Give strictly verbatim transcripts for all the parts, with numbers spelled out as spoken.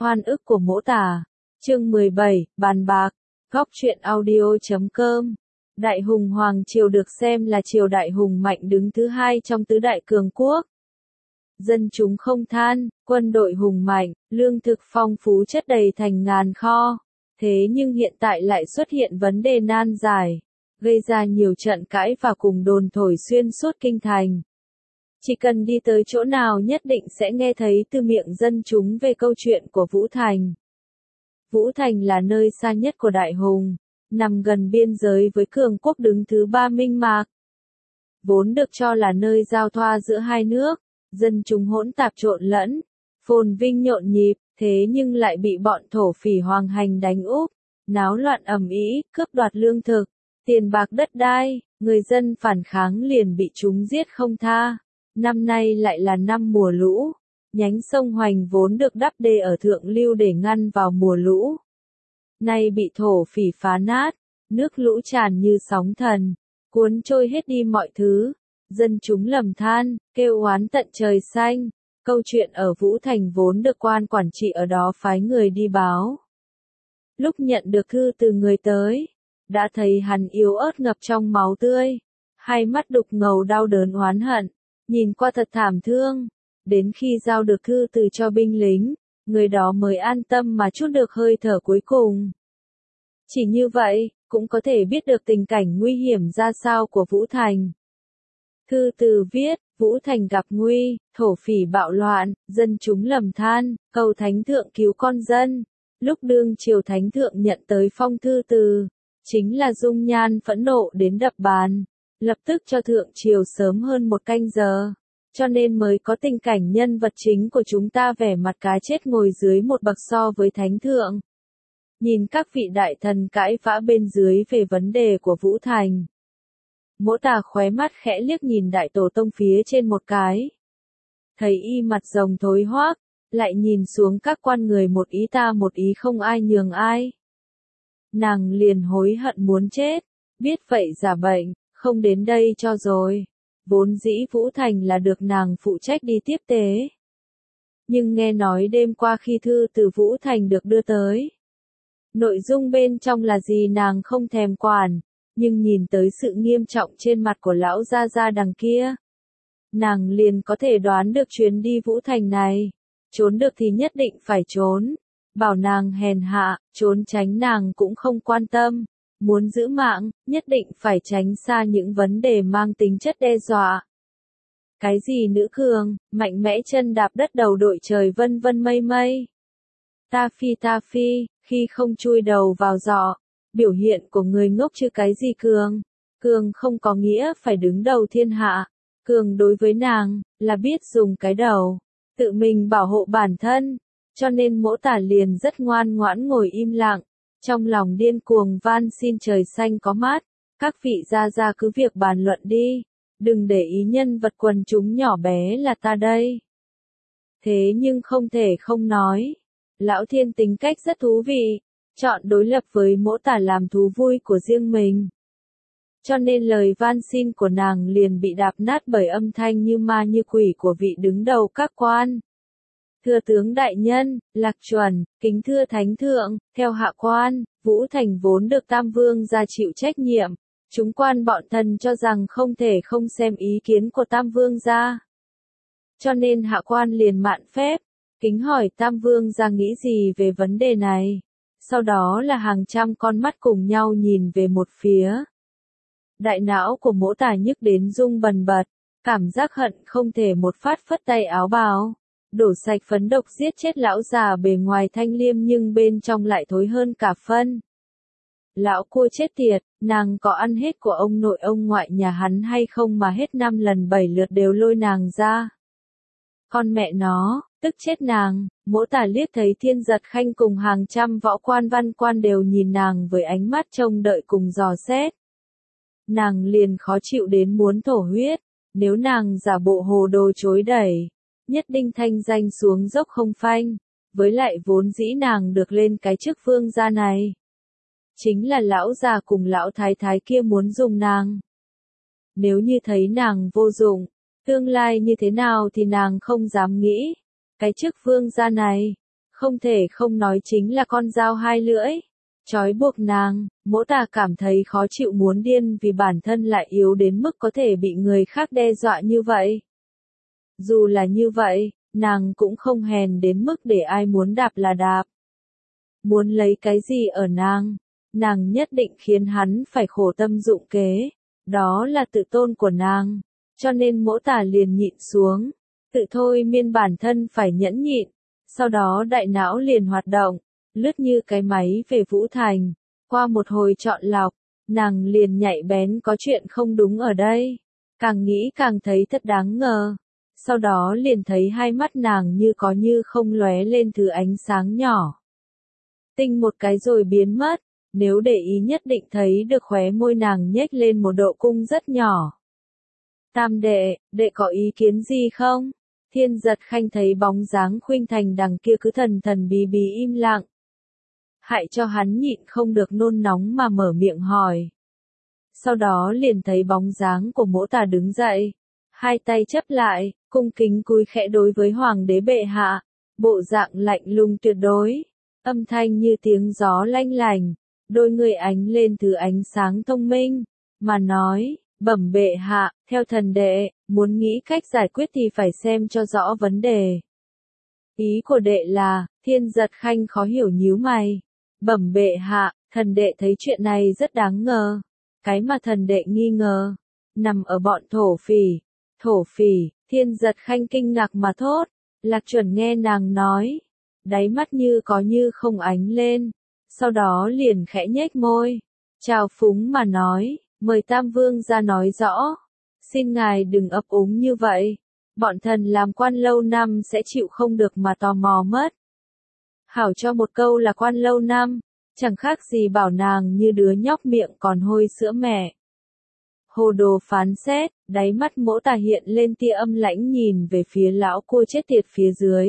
Oan ức của Mỗ Tả. Chương mười bảy, bàn bạc. Góc truyện audio chấm com. Đại Hùng Hoàng triều được xem là triều đại hùng mạnh đứng thứ hai trong tứ đại cường quốc. Dân chúng không than, quân đội hùng mạnh, lương thực phong phú chất đầy thành ngàn kho. Thế nhưng hiện tại lại xuất hiện vấn đề nan giải, gây ra nhiều trận cãi và cùng đồn thổi xuyên suốt kinh thành. Chỉ cần đi tới chỗ nào nhất định sẽ nghe thấy từ miệng dân chúng về câu chuyện của Vũ Thành. Vũ Thành là nơi xa nhất của Đại Hùng, nằm gần biên giới với cường quốc đứng thứ ba Minh Mạc. Vốn được cho là nơi giao thoa giữa hai nước, dân chúng hỗn tạp trộn lẫn, phồn vinh nhộn nhịp, thế nhưng lại bị bọn thổ phỉ hoằng hành đánh úp, náo loạn ầm ĩ, cướp đoạt lương thực, tiền bạc đất đai, người dân phản kháng liền bị chúng giết không tha. Năm nay lại là năm mùa lũ, nhánh sông Hoành vốn được đắp đê ở thượng lưu để ngăn vào mùa lũ. Nay bị thổ phỉ phá nát, nước lũ tràn như sóng thần, cuốn trôi hết đi mọi thứ, dân chúng lầm than, kêu oán tận trời xanh. Câu chuyện ở Vũ Thành vốn được quan quản trị ở đó phái người đi báo. Lúc nhận được thư từ người tới, đã thấy hắn yếu ớt ngập trong máu tươi, hai mắt đục ngầu đau đớn oán hận, nhìn qua thật thảm thương. Đến khi giao được thư từ cho binh lính, người đó mới an tâm mà chút được hơi thở cuối cùng. Chỉ như vậy, cũng có thể biết được tình cảnh nguy hiểm ra sao của Vũ Thành. Thư từ viết, Vũ Thành gặp nguy, thổ phỉ bạo loạn, dân chúng lầm than, cầu thánh thượng cứu con dân. Lúc đương triều thánh thượng nhận tới phong thư từ, chính là dung nhan phẫn nộ đến đập bàn, lập tức cho thượng triều sớm hơn một canh giờ, cho nên mới có tình cảnh nhân vật chính của chúng ta vẻ mặt cá chết ngồi dưới một bậc so với thánh thượng. Nhìn các vị đại thần cãi vã bên dưới về vấn đề của Vũ Thành. Mỗ Tả khóe mắt khẽ liếc nhìn đại tổ tông phía trên một cái. Thấy y mặt rồng thối hoác, lại nhìn xuống các quan người một ý ta một ý không ai nhường ai. Nàng liền hối hận muốn chết, biết vậy giả bệnh, không đến đây cho rồi. Vốn dĩ Vũ Thành là được nàng phụ trách đi tiếp tế. Nhưng nghe nói đêm qua khi thư từ Vũ Thành được đưa tới, nội dung bên trong là gì nàng không thèm quản, nhưng nhìn tới sự nghiêm trọng trên mặt của lão gia gia đằng kia, nàng liền có thể đoán được chuyến đi Vũ Thành này, trốn được thì nhất định phải trốn, bảo nàng hèn hạ, trốn tránh nàng cũng không quan tâm, muốn giữ mạng, nhất định phải tránh xa những vấn đề mang tính chất đe dọa. Cái gì nữ cường, mạnh mẽ chân đạp đất đầu đội trời vân vân mây mây. Ta phi ta phi, khi không chui đầu vào giỏ, biểu hiện của người ngốc chứ cái gì cường. Cường không có nghĩa phải đứng đầu thiên hạ. Cường đối với nàng, là biết dùng cái đầu, tự mình bảo hộ bản thân. Cho nên Mỗ Tả liền rất ngoan ngoãn ngồi im lặng, trong lòng điên cuồng van xin trời xanh có mát. Các vị gia gia cứ việc bàn luận đi, đừng để ý nhân vật quần chúng nhỏ bé là ta đây. Thế nhưng không thể không nói, Lão Thiên tính cách rất thú vị, chọn đối lập với Mỗ Tả làm thú vui của riêng mình. Cho nên lời van xin của nàng liền bị đạp nát bởi âm thanh như ma như quỷ của vị đứng đầu các quan. Thưa tướng đại nhân, Lạc Chuẩn, kính thưa thánh thượng, theo hạ quan, Vũ Thành vốn được Tam Vương gia chịu trách nhiệm, chúng quan bọn thần cho rằng không thể không xem ý kiến của Tam Vương gia. Cho nên hạ quan liền mạn phép, kính hỏi Tam Vương gia nghĩ gì về vấn đề này. Sau đó là hàng trăm con mắt cùng nhau nhìn về một phía. Đại não của Mỗ Tả nhức đến rung bần bật, cảm giác hận không thể một phát phất tay áo bào, đổ sạch phấn độc giết chết lão già bề ngoài thanh liêm nhưng bên trong lại thối hơn cả phân. Lão cô chết tiệt, nàng có ăn hết của ông nội ông ngoại nhà hắn hay không mà hết năm lần bảy lượt đều lôi nàng ra. Con mẹ nó, tức chết nàng. Mỗ Tả liếc thấy Thiên Giật Khanh cùng hàng trăm võ quan văn quan đều nhìn nàng với ánh mắt trông đợi cùng dò xét. Nàng liền khó chịu đến muốn thổ huyết, nếu nàng giả bộ hồ đồ chối đẩy, nhất định thanh danh xuống dốc không phanh, với lại vốn dĩ nàng được lên cái chức vương gia này. Chính là lão già cùng lão thái thái kia muốn dùng nàng. Nếu như thấy nàng vô dụng, tương lai như thế nào thì nàng không dám nghĩ. Cái chức vương gia này, Không thể không nói chính là con dao hai lưỡi. Trói buộc nàng, Mỗ Tà cảm thấy khó chịu muốn điên vì bản thân lại yếu đến mức có thể bị người khác đe dọa như vậy. Dù là như vậy, nàng cũng không hèn đến mức để ai muốn đạp là đạp. Muốn lấy cái gì ở nàng, nàng nhất định khiến hắn phải khổ tâm dụng kế, đó là tự tôn của nàng, cho nên Mỗ Tà liền nhịn xuống, tự thôi miên bản thân phải nhẫn nhịn, sau đó đại não liền hoạt động, lướt như cái máy về Vũ Thành, qua một hồi chọn lọc, nàng liền nhạy bén có chuyện không đúng ở đây, càng nghĩ càng thấy thật đáng ngờ, sau đó liền thấy hai mắt nàng như có như không lóe lên thứ ánh sáng nhỏ. Tinh một cái rồi biến mất, nếu để ý nhất định thấy được khóe môi nàng nhếch lên một độ cung rất nhỏ. Tam đệ, đệ có ý kiến gì không? Thiên Giật Khanh thấy bóng dáng Khuynh Thành đằng kia cứ thần thần bí bí im lặng. Hại cho hắn nhịn không được nôn nóng mà mở miệng hỏi. Sau đó liền thấy bóng dáng của Mỗ Tà đứng dậy, hai tay chấp lại, cung kính cúi khẽ đối với Hoàng đế bệ hạ, bộ dạng lạnh lùng tuyệt đối, âm thanh như tiếng gió lanh lành, đôi người ánh lên thứ ánh sáng thông minh, mà nói, bẩm bệ hạ, theo thần đệ, muốn nghĩ cách giải quyết thì phải xem cho rõ vấn đề. Ý của đệ là, Thiên Giật Khanh khó hiểu nhíu mày. Bẩm bệ hạ, thần đệ thấy chuyện này rất đáng ngờ. Cái mà thần đệ nghi ngờ, nằm ở bọn thổ phỉ. Thổ phỉ, Thiên Giật Khanh kinh ngạc mà thốt. Lạc Chuẩn nghe nàng nói, đáy mắt như có như không ánh lên. Sau đó liền khẽ nhếch môi, chào phúng mà nói, mời Tam Vương ra nói rõ. Xin ngài đừng ấp úng như vậy. Bọn thần làm quan lâu năm sẽ chịu không được mà tò mò mất. Hảo cho một câu là quan lâu năm, chẳng khác gì bảo nàng như đứa nhóc miệng còn hôi sữa mẹ. Hồ đồ phán xét, đáy mắt Mỗ Tà hiện lên tia âm lãnh nhìn về phía lão cua chết tiệt phía dưới.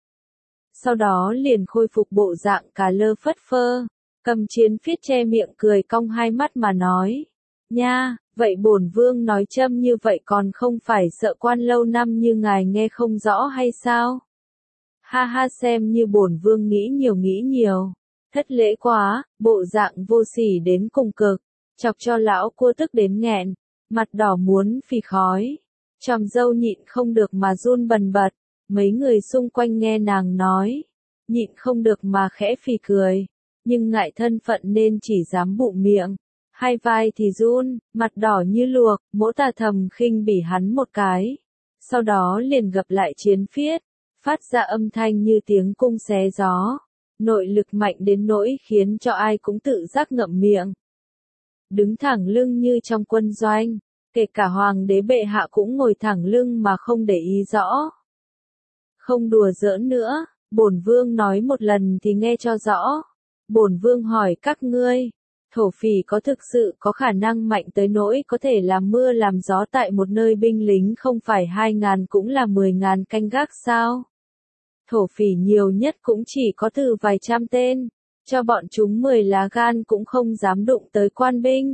Sau đó liền khôi phục bộ dạng cà lơ phất phơ, cầm chiến phiết che miệng cười cong hai mắt mà nói. Nha, vậy bổn vương nói châm như vậy còn không phải sợ quan lâu năm như ngài nghe không rõ hay sao? Ha ha, xem như bổn vương nghĩ nhiều nghĩ nhiều. Thất lễ quá, bộ dạng vô sỉ đến cùng cực, chọc cho lão cua tức đến nghẹn, mặt đỏ muốn phì khói. Chòm râu nhịn không được mà run bần bật, mấy người xung quanh nghe nàng nói, nhịn không được mà khẽ phì cười, nhưng ngại thân phận nên chỉ dám bụng miệng. Hai vai thì run, mặt đỏ như luộc, Mỗ Tà thầm khinh bỉ hắn một cái. Sau đó liền gập lại chiến phiết, phát ra âm thanh như tiếng cung xé gió. Nội lực mạnh đến nỗi khiến cho ai cũng tự giác ngậm miệng. Đứng thẳng lưng như trong quân doanh, kể cả Hoàng đế bệ hạ cũng ngồi thẳng lưng mà không để ý rõ. Không đùa giỡn nữa, bổn vương nói một lần thì nghe cho rõ. Bổn vương hỏi các ngươi, thổ phỉ có thực sự có khả năng mạnh tới nỗi có thể làm mưa làm gió tại một nơi binh lính không phải hai ngàn cũng là mười ngàn canh gác sao? Thổ phỉ nhiều nhất cũng chỉ có từ vài trăm tên, cho bọn chúng mười lá gan cũng không dám đụng tới quan binh.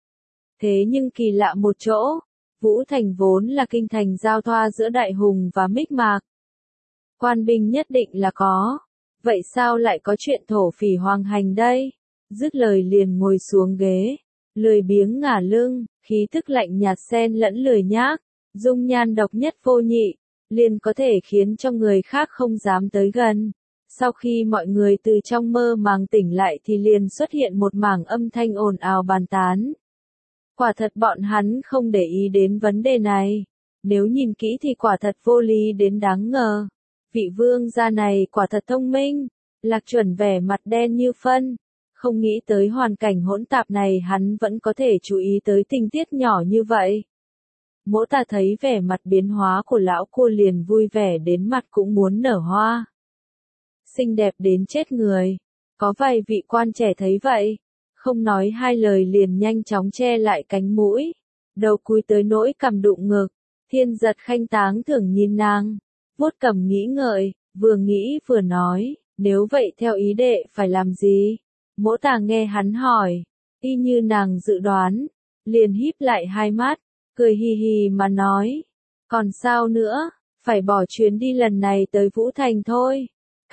Thế nhưng kỳ lạ một chỗ, Vũ Thành vốn là kinh thành giao thoa giữa Đại Hùng và Mích Mạc. Quan binh nhất định là có, vậy sao lại có chuyện thổ phỉ hoành hành đây? Dứt lời liền ngồi xuống ghế, lười biếng ngả lưng, khí thức lạnh nhạt xen lẫn lười nhác, dung nhan độc nhất vô nhị, liền có thể khiến cho người khác không dám tới gần. Sau khi mọi người từ trong mơ màng tỉnh lại thì liền xuất hiện một mảng âm thanh ồn ào bàn tán. Quả thật bọn hắn không để ý đến vấn đề này. Nếu nhìn kỹ thì quả thật vô lý đến đáng ngờ. Vị vương gia này quả thật thông minh. Lạc Chuẩn vẻ mặt đen như phân. Không nghĩ tới hoàn cảnh hỗn tạp này hắn vẫn có thể chú ý tới tình tiết nhỏ như vậy. Mỗ Tà thấy vẻ mặt biến hóa của lão cua liền vui vẻ đến mặt cũng muốn nở hoa. Xinh đẹp đến chết người. Có vài vị quan trẻ thấy vậy, không nói hai lời liền nhanh chóng che lại cánh mũi, đầu cúi tới nỗi cằm đụng ngực. Thiên Giật Khanh táng thưởng nhìn nàng, vuốt cằm nghĩ ngợi, vừa nghĩ vừa nói, nếu vậy theo ý đệ phải làm gì? Mỗ Tà nghe hắn hỏi, y như nàng dự đoán, liền híp lại hai mắt, cười hì hì mà nói, còn sao nữa, phải bỏ chuyến đi lần này tới Vũ Thành thôi.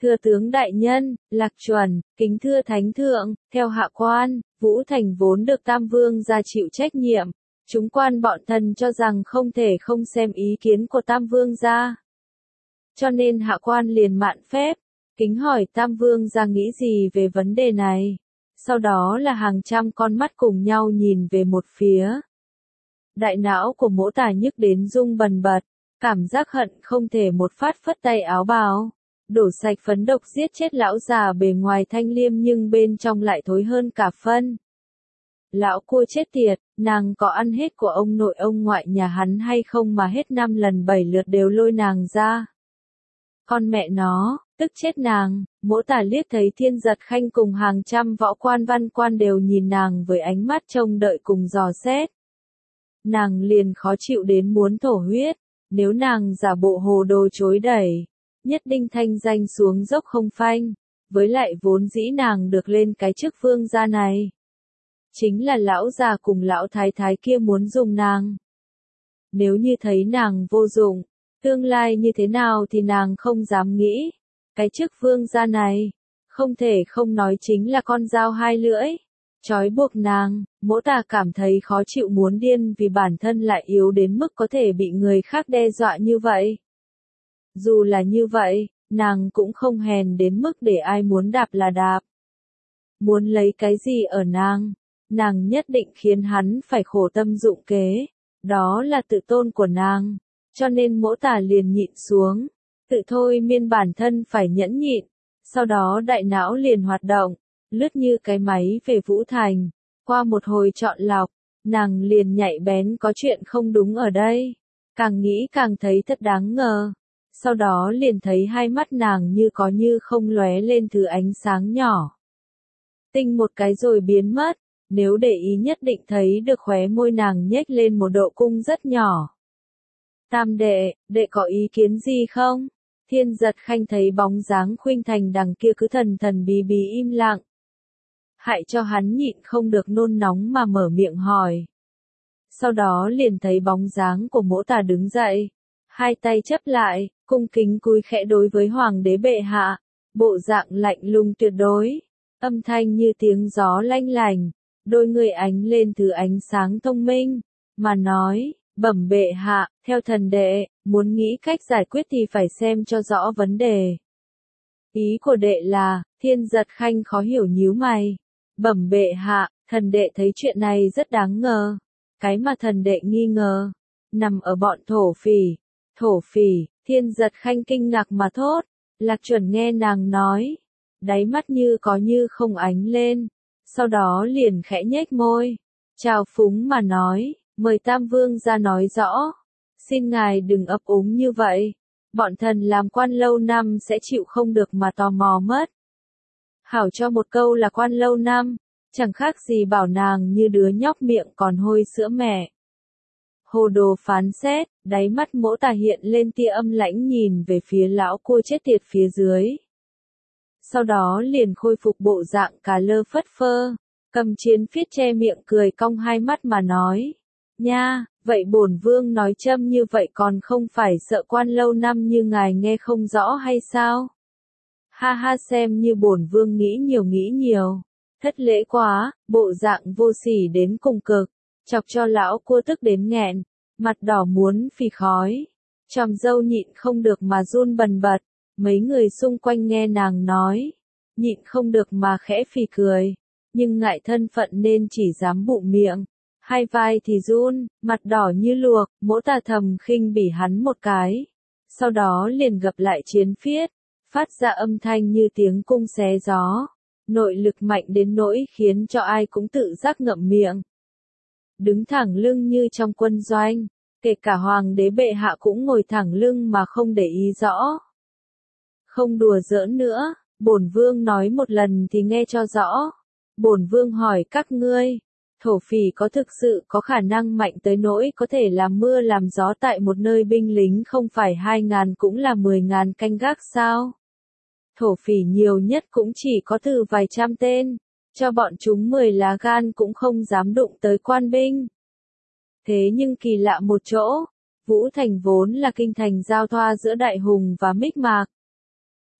Thưa tướng đại nhân, Lạc Chuẩn, kính thưa thánh thượng, theo hạ quan, Vũ Thành vốn được Tam Vương gia chịu trách nhiệm. Chúng quan bọn thần cho rằng không thể không xem ý kiến của Tam Vương gia. Cho nên hạ quan liền mạn phép, kính hỏi Tam Vương gia nghĩ gì về vấn đề này. Sau đó là hàng trăm con mắt cùng nhau nhìn về một phía. Đại não của Mỗ Tả nhức đến rung bần bật, cảm giác hận không thể một phát phất tay áo bào, đổ sạch phấn độc giết chết lão già bề ngoài thanh liêm nhưng bên trong lại thối hơn cả phân. Lão cua chết tiệt, nàng có ăn hết của ông nội ông ngoại nhà hắn hay không mà hết năm lần bảy lượt đều lôi nàng ra. Con mẹ nó, tức chết nàng. Mỗ Tả liếc thấy Thiên Giật Khanh cùng hàng trăm võ quan văn quan đều nhìn nàng với ánh mắt trông đợi cùng dò xét. Nàng liền khó chịu đến muốn thổ huyết, nếu nàng giả bộ hồ đồ chối đẩy, nhất định thanh danh xuống dốc không phanh, với lại vốn dĩ nàng được lên cái chức vương gia này. Chính là lão già cùng lão thái thái kia muốn dùng nàng. Nếu như thấy nàng vô dụng, tương lai như thế nào thì nàng không dám nghĩ. Cái chức vương gia này, không thể không nói chính là con dao hai lưỡi. Trói buộc nàng, Mỗ Tả cảm thấy khó chịu muốn điên vì bản thân lại yếu đến mức có thể bị người khác đe dọa như vậy. Dù là như vậy, nàng cũng không hèn đến mức để ai muốn đạp là đạp. Muốn lấy cái gì ở nàng, nàng nhất định khiến hắn phải khổ tâm dụng kế. Đó là tự tôn của nàng, cho nên Mỗ Tả liền nhịn xuống, tự thôi miên bản thân phải nhẫn nhịn. Sau đó đại não liền hoạt động, lướt như cái máy về Vũ Thành. Qua một hồi chọn lọc, nàng liền nhạy bén có chuyện không đúng ở đây. Càng nghĩ càng thấy thật đáng ngờ. Sau đó liền thấy hai mắt nàng như có như không lóe lên thứ ánh sáng nhỏ. Tinh một cái rồi biến mất, nếu để ý nhất định thấy được khóe môi nàng nhếch lên một độ cung rất nhỏ. Tam đệ, đệ có ý kiến gì không? Thiên Giật Khanh thấy bóng dáng Khuynh Thành đằng kia cứ thần thần bí bí im lặng. Hại cho hắn nhịn không được nôn nóng mà mở miệng hỏi. Sau đó liền thấy bóng dáng của Mỗ Tả đứng dậy, hai tay chấp lại, cung kính cúi khẽ đối với Hoàng đế bệ hạ, bộ dạng lạnh lùng tuyệt đối, âm thanh như tiếng gió lanh lành, đôi người ánh lên thứ ánh sáng thông minh, mà nói, bẩm bệ hạ, theo thần đệ, muốn nghĩ cách giải quyết thì phải xem cho rõ vấn đề. Ý của đệ là, Thiên Giật Khanh khó hiểu nhíu mày. Bẩm bệ hạ, thần đệ thấy chuyện này rất đáng ngờ. Cái mà thần đệ nghi ngờ, nằm ở bọn thổ phỉ. Thổ phỉ, Thiên Giật Khanh kinh ngạc mà thốt. Lạc Chuẩn nghe nàng nói, đáy mắt như có như không ánh lên. Sau đó liền khẽ nhếch môi, chào phúng mà nói, mời Tam Vương ra nói rõ. Xin ngài đừng ấp úng như vậy. Bọn thần làm quan lâu năm sẽ chịu không được mà tò mò mất. Hảo cho một câu là quan lâu năm, chẳng khác gì bảo nàng như đứa nhóc miệng còn hôi sữa mẹ. Hồ đồ phán xét, đáy mắt Mỗ Tả hiện lên tia âm lãnh nhìn về phía lão cua chết tiệt phía dưới. Sau đó liền khôi phục bộ dạng cà lơ phất phơ, cầm chiến phiết che miệng cười cong hai mắt mà nói. Nha, vậy bổn vương nói châm như vậy còn không phải sợ quan lâu năm như ngài nghe không rõ hay sao? Ha ha, xem như bổn vương nghĩ nhiều nghĩ nhiều. Thất lễ quá, bộ dạng vô sỉ đến cùng cực, chọc cho lão cua tức đến nghẹn, mặt đỏ muốn phì khói. Chòm râu nhịn không được mà run bần bật, mấy người xung quanh nghe nàng nói, nhịn không được mà khẽ phì cười, nhưng ngại thân phận nên chỉ dám bụng miệng. Hai vai thì run, mặt đỏ như luộc, Mỗ Tả thầm khinh bỉ hắn một cái. Sau đó liền gập lại chiến phiết, phát ra âm thanh như tiếng cung xé gió. Nội lực mạnh đến nỗi khiến cho ai cũng tự giác ngậm miệng. Đứng thẳng lưng như trong quân doanh, kể cả Hoàng đế bệ hạ cũng ngồi thẳng lưng mà không để ý rõ. Không đùa giỡn nữa, bổn vương nói một lần thì nghe cho rõ. Bổn vương hỏi các ngươi, thổ phỉ có thực sự có khả năng mạnh tới nỗi có thể làm mưa làm gió tại một nơi binh lính không phải hai ngàn cũng là mười ngàn canh gác sao? Thổ phỉ nhiều nhất cũng chỉ có từ vài trăm tên, cho bọn chúng mười lá gan cũng không dám đụng tới quan binh. Thế nhưng kỳ lạ một chỗ, Vũ Thành vốn là kinh thành giao thoa giữa Đại Hùng và Mích Mạc.